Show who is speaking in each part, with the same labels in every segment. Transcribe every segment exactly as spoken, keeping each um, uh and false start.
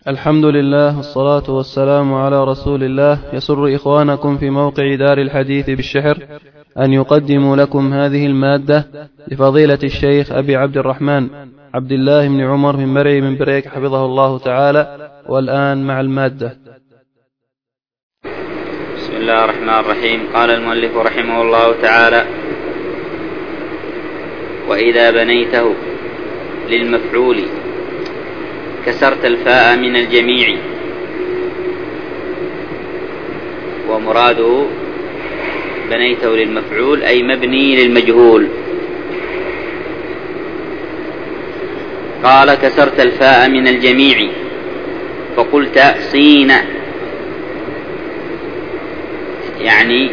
Speaker 1: الحمد لله والصلاة والسلام على رسول الله. يسر إخوانكم في موقع دار الحديث بالشحر أن يقدموا لكم هذه المادة لفضيلة الشيخ أبي عبد الرحمن عبد الله بن عمر بن مرعي من بريك حفظه الله تعالى. والآن مع المادة.
Speaker 2: بسم الله الرحمن الرحيم. قال المؤلف رحمه الله تعالى: وإذا بنيته للمفعول كسرت الفاء من الجميع. ومراده بنيته للمفعول أي مبني للمجهول. قال: كسرت الفاء من الجميع فقلت صين، يعني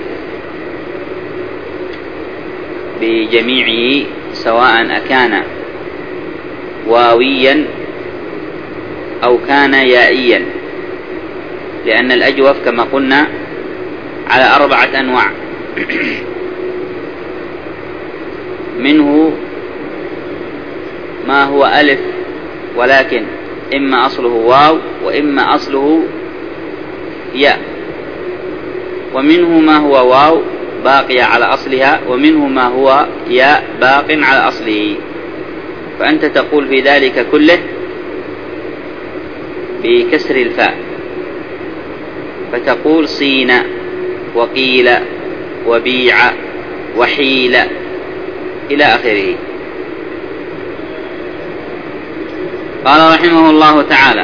Speaker 2: بجميعه سواء أكان واويا أو كان يائيا، لأن الأجوف كما قلنا على أربعة أنواع. منه ما هو ألف ولكن إما أصله واو وإما أصله ياء، ومنه ما هو واو باقية على أصلها، ومنه ما هو ياء باق على أصله. فأنت تقول في ذلك كله بكسر الفاء، فتقول صين وقيل وبيع وحيل إلى آخره. قال رحمه الله تعالى: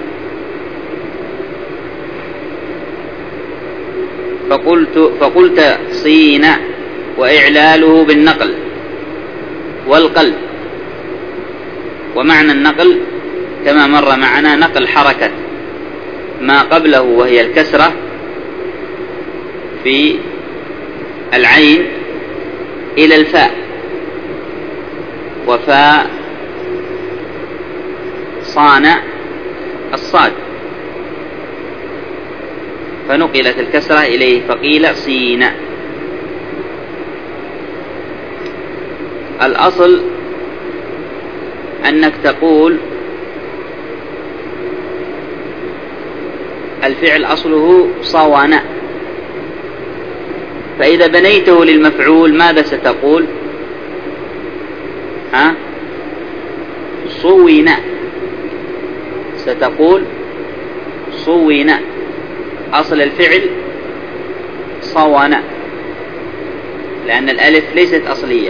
Speaker 2: فقلت, فقلت صين وإعلاله بالنقل والقلب. ومعنى النقل كما مر معنا نقل حركة ما قبله وهي الكسرة في العين إلى الفاء، وفاء صان الصاد، فنقلت الكسرة إليه فقيل صين. الأصل أنك تقول الفعل أصله صوان، فإذا بنيته للمفعول ماذا ستقول؟ ها؟ صوين، ستقول صوين. أصل الفعل صوان، لأن الألف ليست أصلية.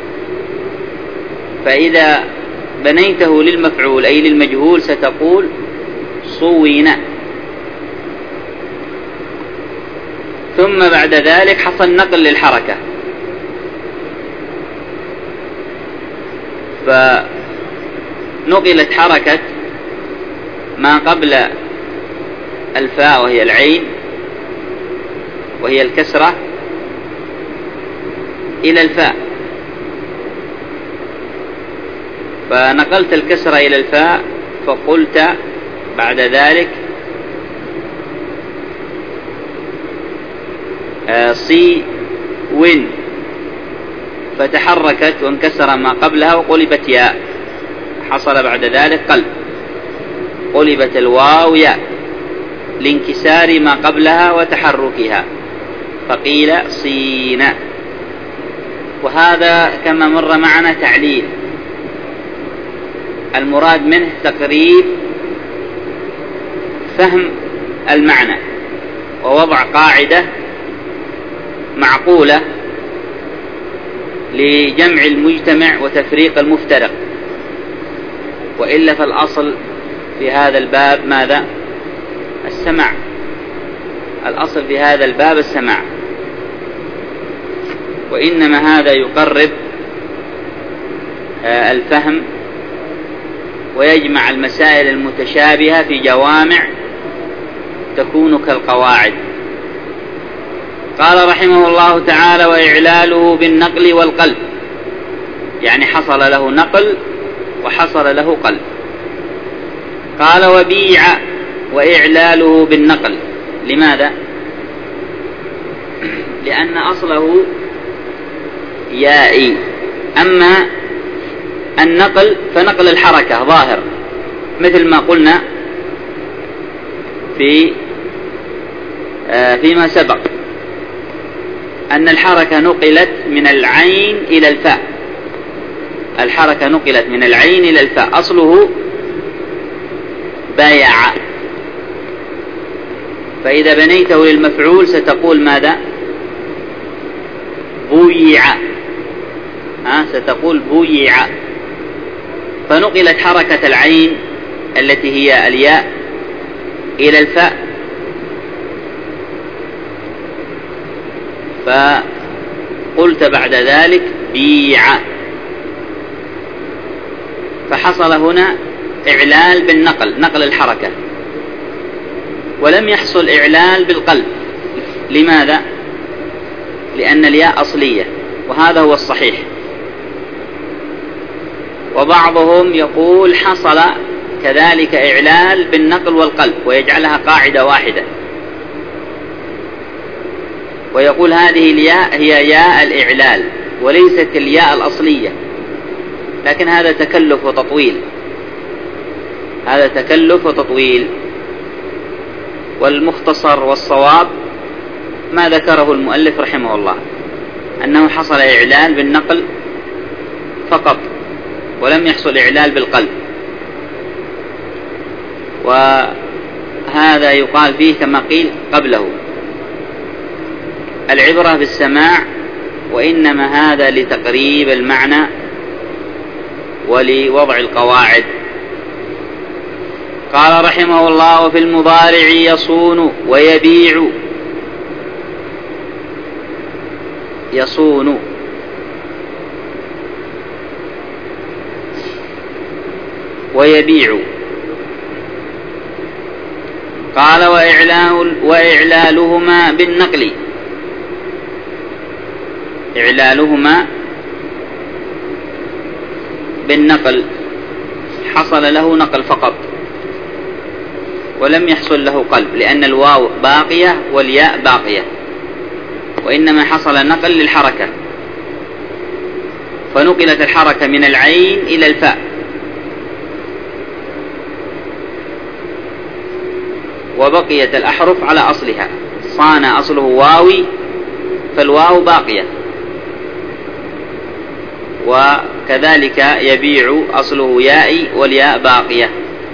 Speaker 2: فإذا بنيته للمفعول أي للمجهول ستقول صوين. ثم بعد ذلك حصل نقل للحركة، فنقلت حركة ما قبل الفاء وهي العين وهي الكسرة إلى الفاء، فنقلت الكسرة إلى الفاء فقلت بعد ذلك صي وين، فتحركت وانكسر ما قبلها وقلبت ياء، حصل بعد ذلك قلب، قلبت الواو ياء لانكسار ما قبلها وتحركها فقيل صين. وهذا كما مر معنا تعليل، المراد منه تقريب فهم المعنى ووضع قاعدة معقولة لجمع المجتمع وتفريق المفترق. وإلا فالأصل في هذا الباب ماذا؟ السماع. الأصل في هذا الباب السماع، وإنما هذا يقرب الفهم ويجمع المسائل المتشابهة في جوامع تكون كالقواعد. قال رحمه الله تعالى: وإعلاله بالنقل والقلب، يعني حصل له نقل وحصل له قلب. قال: وبيع وإعلاله بالنقل. لماذا؟ لأن أصله يائي، أما النقل فنقل الحركة ظاهر، مثل ما قلنا في فيما سبق أن الحركة نقلت من العين إلى الفاء. الحركة نقلت من العين إلى الفاء، أصله بايع، فإذا بنيته للمفعول ستقول ماذا؟ بويع. ها ستقول بويع. فنقلت حركة العين التي هي الياء إلى الفاء، فقلت بعد ذلك بيع، فحصل هنا إعلال بالنقل، نقل الحركة، ولم يحصل إعلال بالقلب. لماذا؟ لأن الياء أصلية، وهذا هو الصحيح. وبعضهم يقول حصل كذلك إعلال بالنقل والقلب ويجعلها قاعدة واحدة، ويقول هذه الياء هي ياء الإعلال وليست الياء الأصلية. لكن هذا تكلف وتطويل، هذا تكلف وتطويل. والمختصر والصواب ما ذكره المؤلف رحمه الله، أنه حصل إعلال بالنقل فقط ولم يحصل إعلال بالقلب. وهذا يقال فيه كما قيل قبله: العبرة بالسماع، وإنما هذا لتقريب المعنى ولوضع القواعد. قال رحمه الله: وفي المضارع يصون ويبيع. يصون ويبيع. قال: وإعلال وإعلالهما بالنقل. إعلالهما بالنقل، حصل له نقل فقط ولم يحصل له قلب، لأن الواو باقية والياء باقية، وإنما حصل نقل للحركة، فنقلت الحركة من العين إلى الفاء. وبقيت الأحرف على أصلها، صان أصله واوي فالواو باقية، وكذلك يبيع أصله يائي والياء باقية.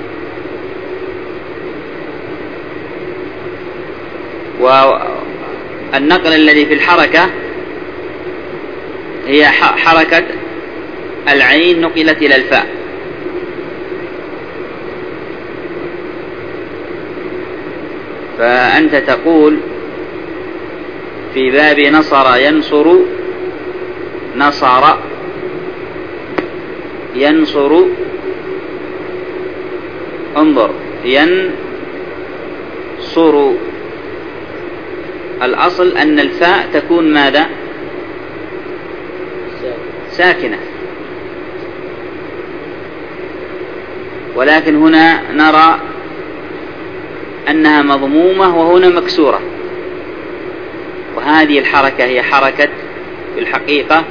Speaker 2: والنقل الذي في الحركة هي حركة العين نقلت إلى الفاء. فأنت تقول في باب نصر ينصر، نصر ينصر، انظر ينصر، الأصل أن الفاء تكون ماذا؟ ساكنة، ولكن هنا نرى أنها مضمومة وهنا مكسورة، وهذه الحركة هي حركة في الحقيقة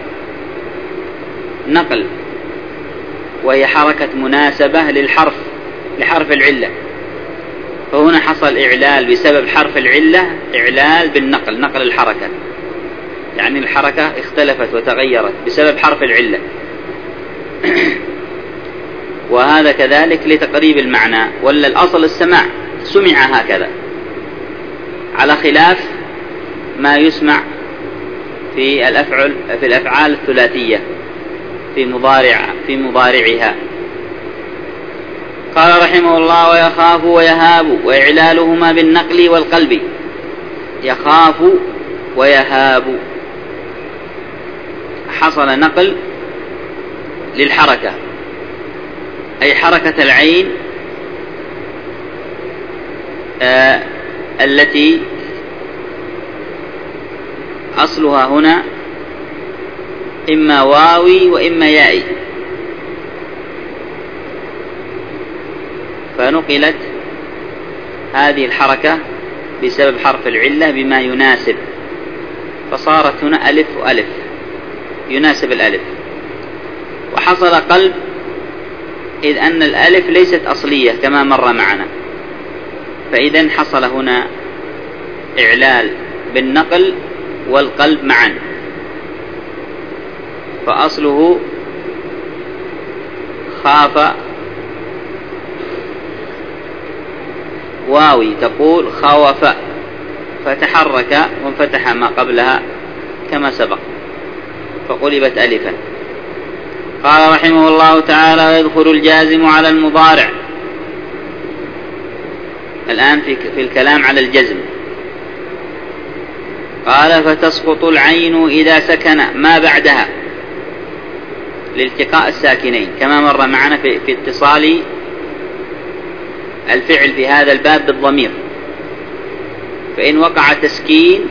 Speaker 2: نقل، وهي حركة مناسبة للحرف، لحرف العلة. فهنا حصل إعلال بسبب حرف العلة، إعلال بالنقل، نقل الحركة، يعني الحركة اختلفت وتغيرت بسبب حرف العلة. وهذا كذلك لتقريب المعنى، ولا الأصل السماع، سمع هكذا، على خلاف ما يسمع في الأفعال في الأفعال الثلاثية في مضارع في مضارعها. قال رحمه الله: ويخاف ويهاب، وإعلالهما بالنقل والقلب. يخاف ويهاب، حصل نقل للحركة، أي حركة العين آه التي أصلها هنا إما واوي وإما يائي، فنقلت هذه الحركة بسبب حرف العلة بما يناسب، فصارت هنا ألف وألف يناسب الألف. وحصل قلب، إذ أن الألف ليست أصلية كما مر معنا، فإذا حصل هنا إعلال بالنقل والقلب معا، فأصله خاف واوي تقول خوف، فتحرك وانفتح ما قبلها كما سبق فقلبت ألفا. قال رحمه الله تعالى: ويدخل الجازم على المضارع. الآن في, في الكلام على الجزم. قال: فتسقط العين إذا سكن ما بعدها لالتقاء الساكنين، كما مر معنا في, في اتصال الفعل في هذا الباب بالضمير. فإن وقع تسكين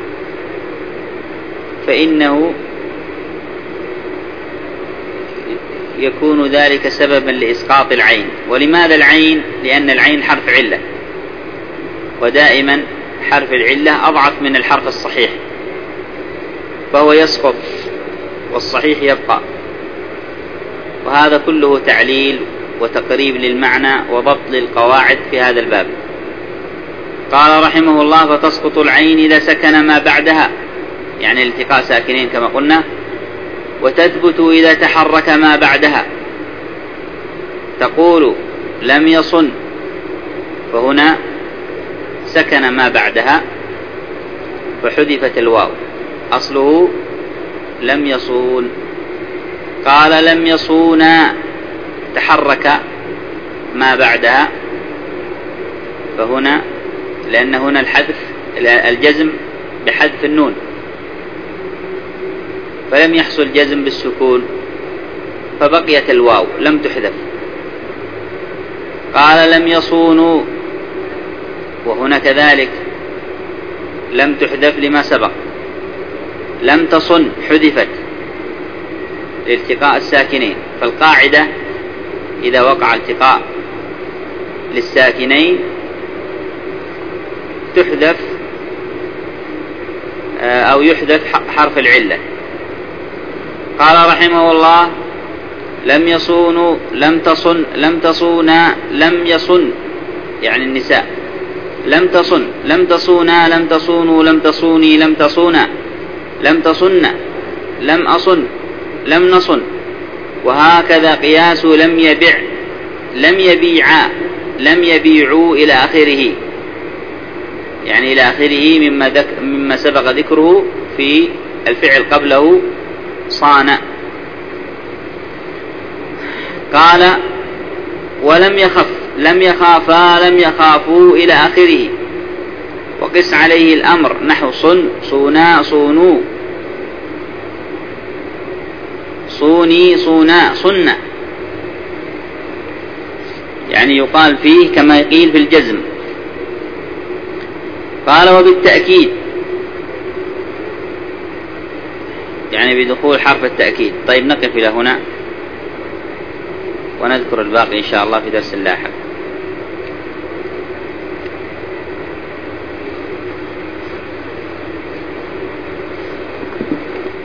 Speaker 2: فإنه يكون ذلك سببا لإسقاط العين. ولماذا العين؟ لأن العين حرف علة، ودائما حرف العلة أضعف من الحرف الصحيح، فهو يسقط والصحيح يبقى. وهذا كله تعليل وتقريب للمعنى وضبط للقواعد في هذا الباب. قال رحمه الله: فتسقط العين إذا سكن ما بعدها، يعني التقاء ساكنين كما قلنا، وتثبت إذا تحرك ما بعدها. تقول: لم يصن، فهنا سكن ما بعدها فحذفت الواو، أصله لم يصون. قال: لم يصونا، تحرك ما بعدها، فهنا لأن هنا الحذف الجزم بحذف النون، فلم يحصل جزم بالسكون فبقيت الواو لم تحذف. قال: لم يصونوا، وهنا كذلك لم تحذف لما سبق. لم تصن حذفت لالتقاء الساكنين. فالقاعدة إذا وقع التقاء للساكنين تحذف أو يحذف حرف العلة. قال رحمه الله: لم يصونوا، لم تصن، لم تصونا، لم يصن، يعني النساء. لم تصن، لم تصونا، لم تصونوا، لم تصوني، لم تصونا، لم تصن، لم أصن، لم نصن. وهكذا قياس لم يبع، لم يبيعا، لم يبيعوا إلى آخره، يعني إلى آخره مما, ذك مما سبق ذكره في الفعل قبله صان. قال: ولم يخف، لم يخافا، لم يخافوا إلى آخره. وقس عليه الأمر نحو صن، صونا، صونوا، صوني، صونا، صن، يعني يقال فيه كما يقيل في الجزم. قال: وبالتأكيد، يعني بدخول حرف التأكيد. طيب نقف إلى هنا ونذكر الباقي إن شاء الله في درس لاحق.